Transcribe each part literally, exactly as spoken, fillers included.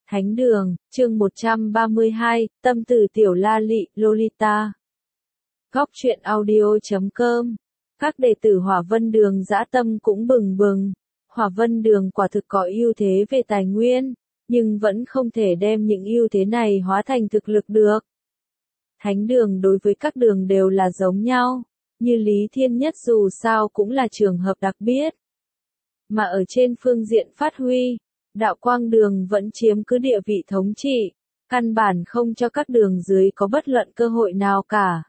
Thánh đường, chương một trăm ba mươi hai, tâm từ tiểu la lị, Lolita. Góc truyện audio chấm com. Các đệ tử Hỏa Vân Đường dã tâm cũng bừng bừng. Hỏa Vân Đường quả thực có ưu thế về tài nguyên, nhưng vẫn không thể đem những ưu thế này hóa thành thực lực được. Thánh đường đối với các đường đều là giống nhau, như Lý Thiên Nhất dù sao cũng là trường hợp đặc biệt. Mà ở trên phương diện phát huy, Đạo Quang Đường vẫn chiếm cứ địa vị thống trị, căn bản không cho các đường dưới có bất luận cơ hội nào cả.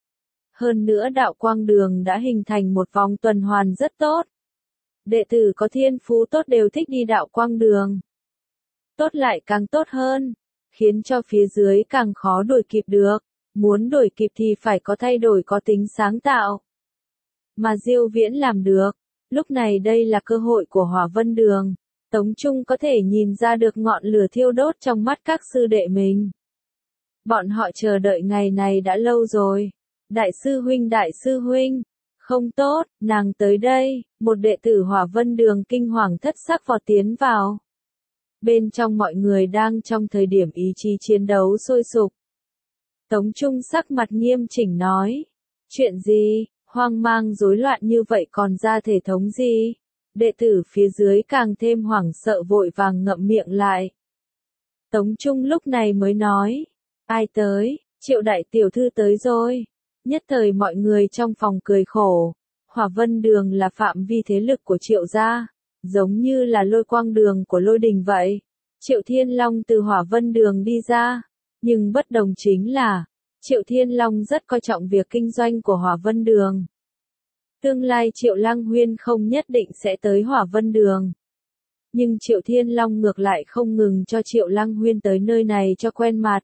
Hơn nữa Đạo Quang Đường đã hình thành một vòng tuần hoàn rất tốt. Đệ tử có thiên phú tốt đều thích đi Đạo Quang Đường. Tốt lại càng tốt hơn, khiến cho phía dưới càng khó đuổi kịp được, muốn đuổi kịp thì phải có thay đổi có tính sáng tạo. Mà Diêu Viễn làm được, lúc này đây là cơ hội của Hỏa Vân Đường. Tống Trung có thể nhìn ra được ngọn lửa thiêu đốt trong mắt các sư đệ mình. Bọn họ chờ đợi ngày này đã lâu rồi. Đại sư huynh, đại sư huynh, không tốt, nàng tới đây, một đệ tử Hỏa Vân Đường kinh hoàng thất sắc vọt tiến vào. Bên trong mọi người đang trong thời điểm ý chí chiến đấu sôi sục. Tống Trung sắc mặt nghiêm chỉnh nói, chuyện gì, hoang mang rối loạn như vậy còn ra thể thống gì? Đệ tử phía dưới càng thêm hoảng sợ vội vàng ngậm miệng lại. Tống Trung lúc này mới nói, ai tới, Triệu đại tiểu thư tới rồi. Nhất thời mọi người trong phòng cười khổ. Hỏa Vân Đường là phạm vi thế lực của Triệu gia, giống như là Lôi Quang Đường của Lôi Đình vậy. Triệu Thiên Long từ Hỏa Vân Đường đi ra, nhưng bất đồng chính là, Triệu Thiên Long rất coi trọng việc kinh doanh của Hỏa Vân Đường. Tương lai Triệu Lăng Huyên không nhất định sẽ tới Hỏa Vân Đường. Nhưng Triệu Thiên Long ngược lại không ngừng cho Triệu Lăng Huyên tới nơi này cho quen mặt.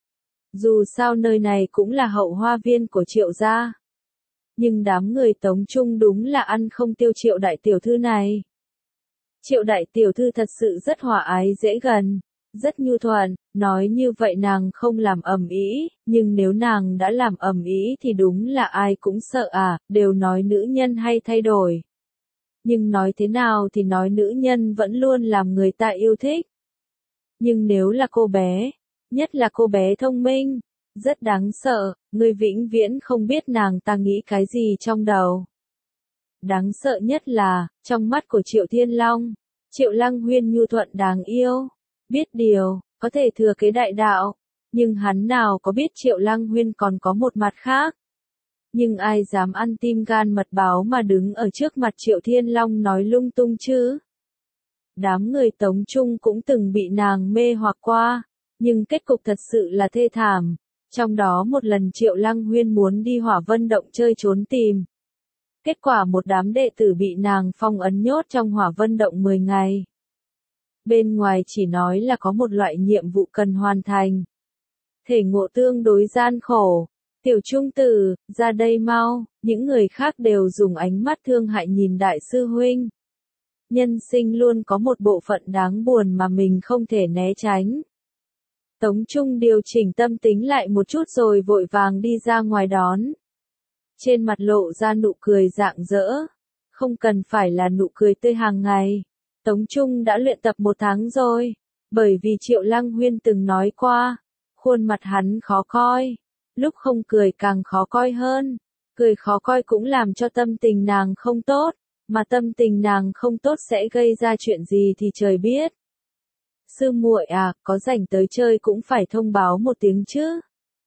Dù sao nơi này cũng là hậu hoa viên của Triệu gia. Nhưng đám người Tống Trung đúng là ăn không tiêu Triệu đại tiểu thư này. Triệu đại tiểu thư thật sự rất hòa ái dễ gần, rất nhu thuận, nói như vậy nàng không làm ầm ĩ, nhưng nếu nàng đã làm ầm ĩ thì đúng là ai cũng sợ à, đều nói nữ nhân hay thay đổi. Nhưng nói thế nào thì nói nữ nhân vẫn luôn làm người ta yêu thích. Nhưng nếu là cô bé, nhất là cô bé thông minh, rất đáng sợ, người vĩnh viễn không biết nàng ta nghĩ cái gì trong đầu. Đáng sợ nhất là, trong mắt của Triệu Thiên Long, Triệu Lăng Huyên nhu thuận đáng yêu, biết điều, có thể thừa kế đại đạo, nhưng hắn nào có biết Triệu Lăng Huyên còn có một mặt khác. Nhưng ai dám ăn tim gan mật báo mà đứng ở trước mặt Triệu Thiên Long nói lung tung chứ? Đám người Tống Trung cũng từng bị nàng mê hoặc qua, nhưng kết cục thật sự là thê thảm. Trong đó một lần Triệu Lăng Huyên muốn đi Hỏa Vân Động chơi trốn tìm. Kết quả một đám đệ tử bị nàng phong ấn nhốt trong Hỏa Vân Động mười ngày. Bên ngoài chỉ nói là có một loại nhiệm vụ cần hoàn thành. Thể ngộ tương đối gian khổ. Tiểu Trung Tử, ra đây mau, những người khác đều dùng ánh mắt thương hại nhìn đại sư huynh. Nhân sinh luôn có một bộ phận đáng buồn mà mình không thể né tránh. Tống Trung điều chỉnh tâm tính lại một chút rồi vội vàng đi ra ngoài đón. Trên mặt lộ ra nụ cười rạng rỡ. Không cần phải là nụ cười tươi hàng ngày. Tống Trung đã luyện tập một tháng rồi. Bởi vì Triệu Lăng Huyên từng nói qua, khuôn mặt hắn khó coi. Lúc không cười càng khó coi hơn. Cười khó coi cũng làm cho tâm tình nàng không tốt. Mà tâm tình nàng không tốt sẽ gây ra chuyện gì thì trời biết. Sư muội à, có rảnh tới chơi cũng phải thông báo một tiếng chứ.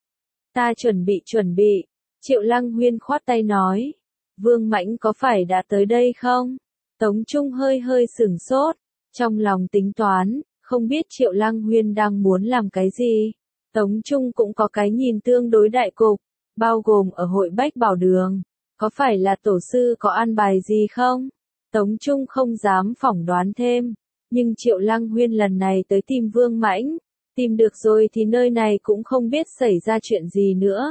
Ta chuẩn bị chuẩn bị. Triệu Lăng Huyên khoát tay nói. Vương Mãnh có phải đã tới đây không? Tống Trung hơi hơi sửng sốt. Trong lòng tính toán, không biết Triệu Lăng Huyên đang muốn làm cái gì. Tống Trung cũng có cái nhìn tương đối đại cục, bao gồm ở hội Bách Bảo Đường. Có phải là tổ sư có an bài gì không? Tống Trung không dám phỏng đoán thêm. Nhưng Triệu Lăng Huyên lần này tới tìm Vương Mãnh, tìm được rồi thì nơi này cũng không biết xảy ra chuyện gì nữa.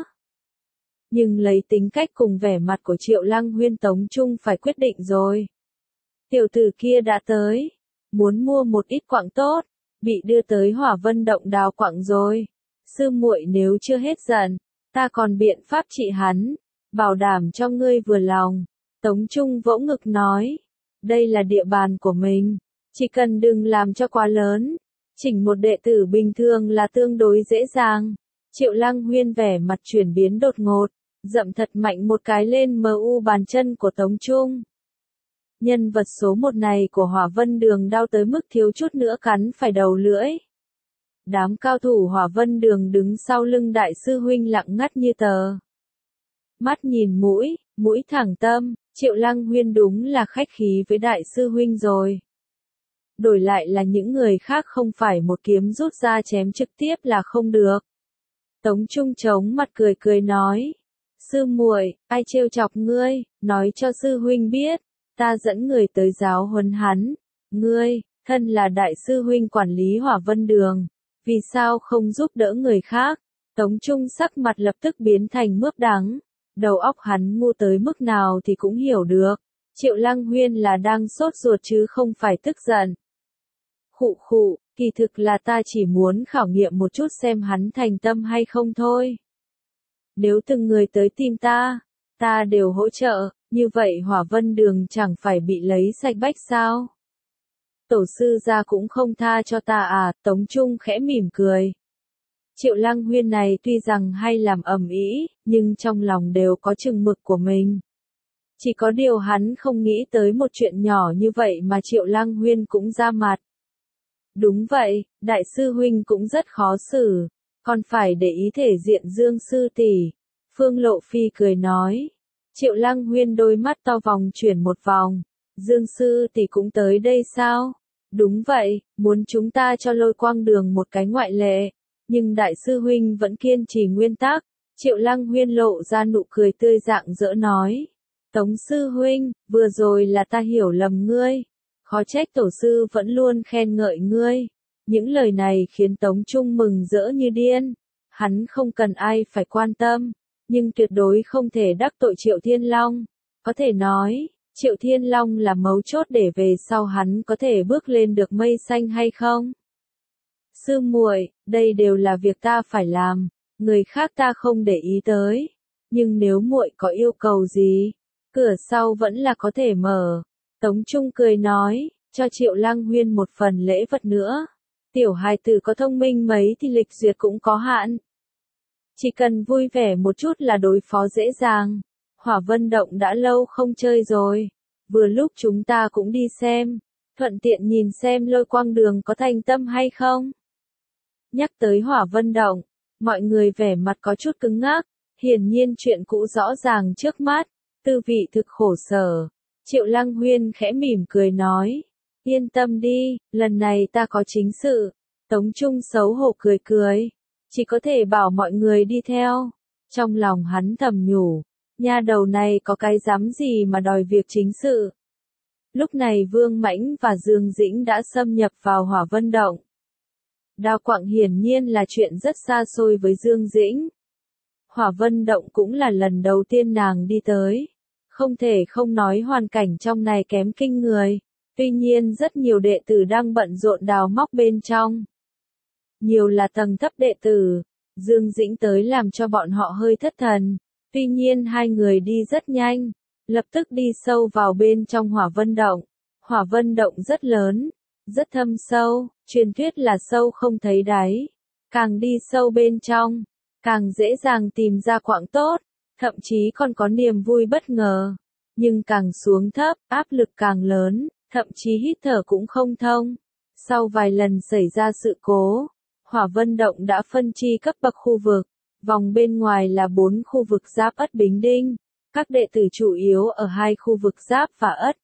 Nhưng lấy tính cách cùng vẻ mặt của Triệu Lăng Huyên, Tống Trung phải quyết định rồi. Tiểu tử kia đã tới, muốn mua một ít quặng tốt, bị đưa tới Hỏa Vân Động đào quặng rồi. Sư muội nếu chưa hết giận, ta còn biện pháp trị hắn, bảo đảm cho ngươi vừa lòng. Tống Trung vỗ ngực nói, đây là địa bàn của mình. Chỉ cần đừng làm cho quá lớn, Chỉnh một đệ tử bình thường là tương đối dễ dàng. Triệu Lăng Huyên vẻ mặt chuyển biến đột ngột, dậm thật mạnh một cái lên mờ u bàn chân của Tống Trung. Nhân vật số một này của Hỏa Vân Đường đau tới mức thiếu chút nữa cắn phải đầu lưỡi. Đám cao thủ Hỏa Vân Đường đứng sau lưng đại sư huynh lặng ngắt như tờ. Mắt nhìn mũi, mũi thẳng tâm, Triệu Lăng Huyên đúng là khách khí với đại sư huynh rồi. Đổi lại là những người khác không phải một kiếm rút ra chém trực tiếp là không được. Tống Trung chống mặt cười cười nói. Sư muội, ai trêu chọc ngươi, nói cho sư huynh biết, ta dẫn người tới giáo huấn hắn. Ngươi, thân là đại sư huynh quản lý Hỏa Vân Đường, vì sao không giúp đỡ người khác? Tống Trung sắc mặt lập tức biến thành mướp đắng. Đầu óc hắn ngu tới mức nào thì cũng hiểu được. Triệu Lăng Huyên là đang sốt ruột chứ không phải tức giận. Khụ khụ, kỳ thực là ta chỉ muốn khảo nghiệm một chút xem hắn thành tâm hay không thôi. Nếu từng người tới tìm ta, ta đều hỗ trợ, như vậy Hỏa Vân Đường chẳng phải bị lấy sạch bách sao? Tổ sư gia cũng không tha cho ta à? Tống Trung khẽ mỉm cười. Triệu Lăng Huyên này tuy rằng hay làm ầm ĩ, nhưng trong lòng đều có chừng mực của mình. Chỉ có điều hắn không nghĩ tới một chuyện nhỏ như vậy mà Triệu Lăng Huyên cũng ra mặt. Đúng vậy, đại sư huynh cũng rất khó xử, còn phải để ý thể diện Dương sư tỷ. Phương Lộ Phi cười nói. Triệu Lăng Huyên đôi mắt to vòng chuyển một vòng. Dương sư tỷ cũng tới đây sao? Đúng vậy, muốn chúng ta cho Lôi Quang Đường một cái ngoại lệ. Nhưng đại sư huynh vẫn kiên trì nguyên tắc. Triệu Lăng Huyên lộ ra nụ cười tươi rạng rỡ nói. Tống sư huynh, vừa rồi là ta hiểu lầm ngươi. Khó trách tổ sư vẫn luôn khen ngợi ngươi. Những lời này khiến Tống Trung mừng rỡ như điên. Hắn không cần ai phải quan tâm, nhưng tuyệt đối không thể đắc tội Triệu Thiên Long. Có thể nói, Triệu Thiên Long là mấu chốt để về sau hắn có thể bước lên được mây xanh hay không? Sư muội, đây đều là việc ta phải làm, người khác ta không để ý tới. Nhưng nếu muội có yêu cầu gì, cửa sau vẫn là có thể mở. Tống Trung cười nói, cho Triệu Lăng Huyên một phần lễ vật nữa. Tiểu hài tử có thông minh mấy thì lịch duyệt cũng có hạn. Chỉ cần vui vẻ một chút là đối phó dễ dàng. Hỏa Vân Động đã lâu không chơi rồi. Vừa lúc chúng ta cũng đi xem. Thuận tiện nhìn xem Lôi Quang Đường có thành tâm hay không. Nhắc tới Hỏa Vân Động, mọi người vẻ mặt có chút cứng ngắc. Hiển nhiên chuyện cũ rõ ràng trước mắt. Tư vị thực khổ sở. Triệu Lăng Huyên khẽ mỉm cười nói. Yên tâm đi, lần này ta có chính sự. Tống Trung xấu hổ cười cười. Chỉ có thể bảo mọi người đi theo. Trong lòng hắn thầm nhủ. Nha đầu này có cái dám gì mà đòi việc chính sự. Lúc này Vương Mãnh và Dương Dĩnh đã xâm nhập vào Hỏa Vân Động. Đao quặng hiển nhiên là chuyện rất xa xôi với Dương Dĩnh. Hỏa Vân Động cũng là lần đầu tiên nàng đi tới. Không thể không nói hoàn cảnh trong này kém kinh người. Tuy nhiên rất nhiều đệ tử đang bận rộn đào móc bên trong. Nhiều là tầng thấp đệ tử. Dương Dĩnh tới làm cho bọn họ hơi thất thần. Tuy nhiên hai người đi rất nhanh. Lập tức đi sâu vào bên trong Hỏa Vân Động. Hỏa Vân Động rất lớn. Rất thâm sâu. Truyền thuyết là sâu không thấy đáy. Càng đi sâu bên trong, càng dễ dàng tìm ra quặng tốt. Thậm chí còn có niềm vui bất ngờ. Nhưng càng xuống thấp, áp lực càng lớn. Thậm chí hít thở cũng không thông. Sau vài lần xảy ra sự cố, Hỏa Vân Động đã phân chi cấp bậc khu vực. Vòng bên ngoài là bốn khu vực giáp Ất Bính Đinh. Các đệ tử chủ yếu ở hai khu vực giáp và Ất.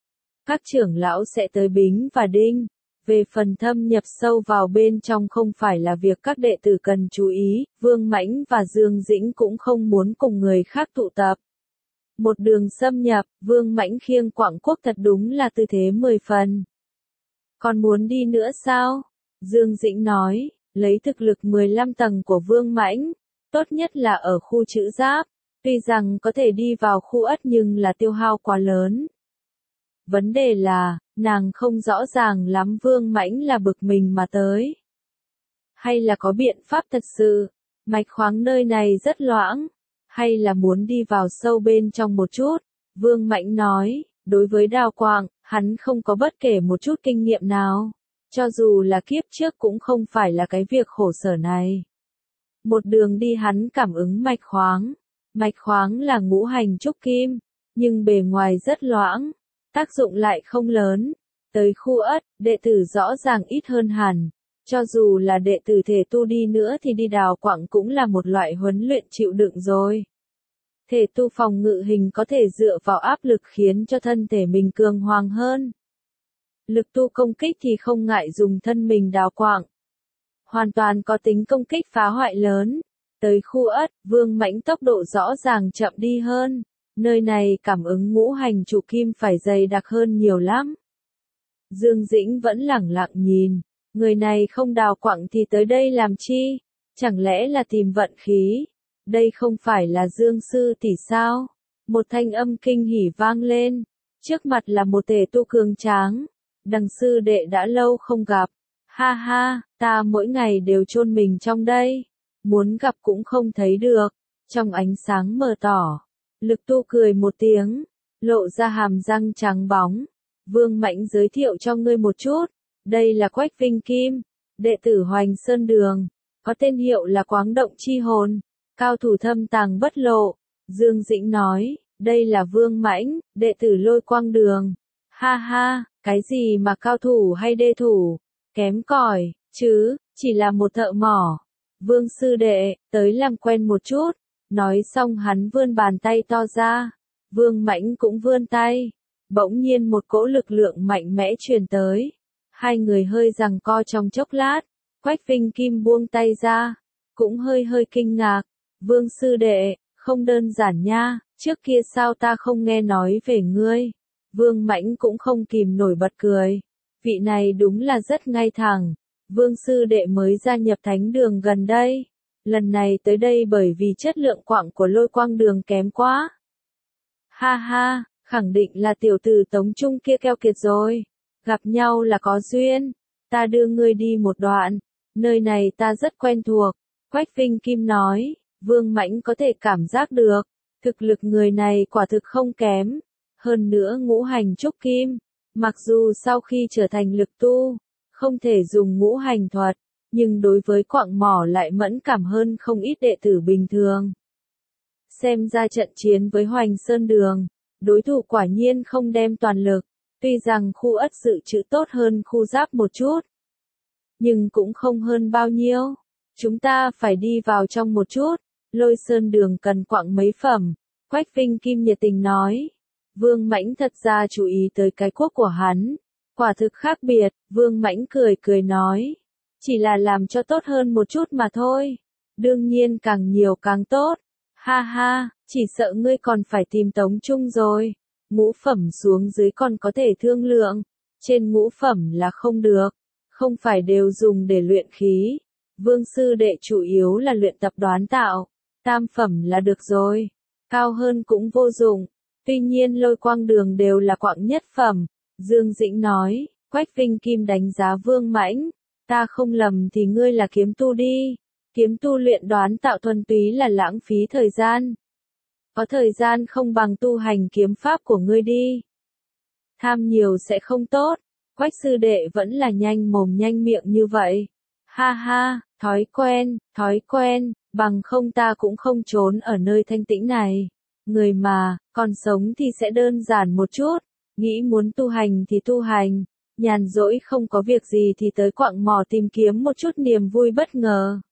Các trưởng lão sẽ tới Bính và Đinh. Về phần thâm nhập sâu vào bên trong không phải là việc các đệ tử cần chú ý, Vương Mãnh và Dương Dĩnh cũng không muốn cùng người khác tụ tập. Một đường xâm nhập, Vương Mãnh khiêng quặng quốc thật đúng là tư thế mười phần. Còn muốn đi nữa sao? Dương Dĩnh nói, lấy thực lực mười lăm tầng của Vương Mãnh, tốt nhất là ở khu chữ giáp, tuy rằng có thể đi vào khu Ất nhưng là tiêu hao quá lớn. Vấn đề là, nàng không rõ ràng lắm Vương Mãnh là bực mình mà tới. Hay là có biện pháp thật sự, mạch khoáng nơi này rất loãng, hay là muốn đi vào sâu bên trong một chút. Vương Mãnh nói, đối với đào quạng, hắn không có bất kể một chút kinh nghiệm nào. Cho dù là kiếp trước cũng không phải là cái việc khổ sở này. Một đường đi hắn cảm ứng mạch khoáng. Mạch khoáng là ngũ hành trúc kim, nhưng bề ngoài rất loãng, tác dụng lại không lớn. Tới khu ất, đệ tử rõ ràng ít hơn hẳn. Cho dù là đệ tử thể tu đi nữa thì đi đào quặng cũng là một loại huấn luyện chịu đựng rồi. Thể tu phòng ngự hình có thể dựa vào áp lực khiến cho thân thể mình cường hoàng hơn. Lực tu công kích thì không ngại dùng thân mình đào quặng. Hoàn toàn có tính công kích phá hoại lớn. Tới khu ất, Vương Mãnh tốc độ rõ ràng chậm đi hơn. Nơi này cảm ứng ngũ hành trụ kim phải dày đặc hơn nhiều lắm. Dương Dĩnh vẫn lẳng lặng nhìn. Người này không đào quặng thì tới đây làm chi? Chẳng lẽ là tìm vận khí? Đây không phải là Dương sư tỷ sao? Một thanh âm kinh hỉ vang lên. Trước mặt là một tề tu cường tráng. Đằng sư đệ đã lâu không gặp. Ha ha, ta mỗi ngày đều chôn mình trong đây. Muốn gặp cũng không thấy được. Trong ánh sáng mờ tỏ. Lực tu cười một tiếng. Lộ ra hàm răng trắng bóng. Vương Mãnh giới thiệu cho ngươi một chút. Đây là Quách Vinh Kim. Đệ tử Hoành Sơn Đường. Có tên hiệu là Quáng Động Chi Hồn. Cao thủ thâm tàng bất lộ. Dương Dĩnh nói. Đây là Vương Mãnh, đệ tử Lôi Quang Đường. Ha ha, cái gì mà cao thủ hay đê thủ? Kém cỏi, chứ, chỉ là một thợ mỏ. Vương sư đệ, tới làm quen một chút. Nói xong hắn vươn bàn tay to ra. Vương Mãnh cũng vươn tay. Bỗng nhiên một cỗ lực lượng mạnh mẽ truyền tới. Hai người hơi giằng co trong chốc lát. Quách Vinh Kim buông tay ra. Cũng hơi hơi kinh ngạc. Vương sư đệ, không đơn giản nha. Trước kia sao ta không nghe nói về ngươi? Vương Mãnh cũng không kìm nổi bật cười. Vị này đúng là rất ngay thẳng. Vương sư đệ mới gia nhập thánh đường gần đây. Lần này tới đây bởi vì chất lượng quặng của Lôi Quang Đường kém quá. Ha ha, khẳng định là tiểu tử Tống Trung kia keo kiệt rồi. Gặp nhau là có duyên. Ta đưa ngươi đi một đoạn. Nơi này ta rất quen thuộc. Quách Vinh Kim nói. Vương Mãnh có thể cảm giác được. Thực lực người này quả thực không kém. Hơn nữa ngũ hành trúc kim. Mặc dù sau khi trở thành lực tu, không thể dùng ngũ hành thuật, nhưng đối với quặng mỏ lại mẫn cảm hơn không ít đệ tử bình thường. Xem ra trận chiến với Hoành Sơn Đường, đối thủ quả nhiên không đem toàn lực, tuy rằng khu ất dự trữ tốt hơn khu giáp một chút, nhưng cũng không hơn bao nhiêu. Chúng ta phải đi vào trong một chút, Lôi Sơn Đường cần quặng mấy phẩm, Quách Vinh Kim nhiệt tình nói. Vương Mãnh thật ra chú ý tới cái cuốc của hắn. Quả thực khác biệt, Vương Mãnh cười cười nói. Chỉ là làm cho tốt hơn một chút mà thôi. Đương nhiên càng nhiều càng tốt. Ha ha, chỉ sợ ngươi còn phải tìm Tống Trung rồi. Ngũ phẩm xuống dưới còn có thể thương lượng. Trên ngũ phẩm là không được. Không phải đều dùng để luyện khí. Vương sư đệ chủ yếu là luyện tập đoán tạo. Tam phẩm là được rồi. Cao hơn cũng vô dụng. Tuy nhiên Lôi Quang Đường đều là quặng nhất phẩm. Dương Dĩnh nói. Quách Vinh Kim đánh giá Vương Mãnh. Ta không lầm thì ngươi là kiếm tu đi. Kiếm tu luyện đoán tạo thuần túy là lãng phí thời gian. Có thời gian không bằng tu hành kiếm pháp của ngươi đi. Tham nhiều sẽ không tốt. Quách sư đệ vẫn là nhanh mồm nhanh miệng như vậy. Ha ha, thói quen, thói quen, bằng không ta cũng không trốn ở nơi thanh tĩnh này. Người mà, còn sống thì sẽ đơn giản một chút. Nghĩ muốn tu hành thì tu hành. Nhàn rỗi không có việc gì thì tới quặng mỏ tìm kiếm một chút niềm vui bất ngờ.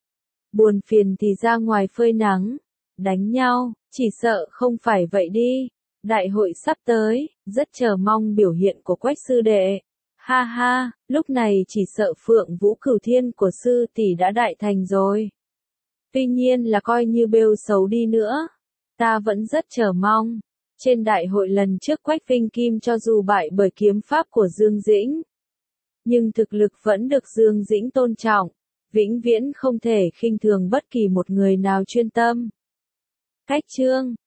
Buồn phiền thì ra ngoài phơi nắng. Đánh nhau, chỉ sợ không phải vậy đi. Đại hội sắp tới, rất chờ mong biểu hiện của Quách sư đệ. Ha ha, lúc này chỉ sợ Phượng Vũ Cửu Thiên của sư tỷ đã đại thành rồi. Tuy nhiên là coi như bêu xấu đi nữa. Ta vẫn rất chờ mong. Trên đại hội lần trước Quách Vinh Kim cho dù bại bởi kiếm pháp của Dương Dĩnh. Nhưng thực lực vẫn được Dương Dĩnh tôn trọng. Vĩnh viễn không thể khinh thường bất kỳ một người nào chuyên tâm. Cách chương